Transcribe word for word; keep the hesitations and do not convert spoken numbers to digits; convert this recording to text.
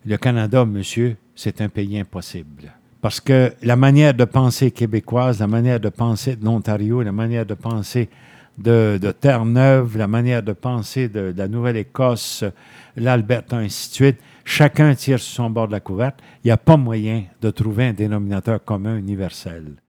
Le Canada, monsieur, c'est un pays impossible. Parce que la manière de penser québécoise, la manière de penser de l'Ontario, la manière de penser de, de Terre-Neuve, la manière de penser de, de la Nouvelle-Écosse, l'Alberta, ainsi de suite, chacun tire sur son bord de la couverte. Il n'y a pas moyen de trouver un dénominateur commun universel.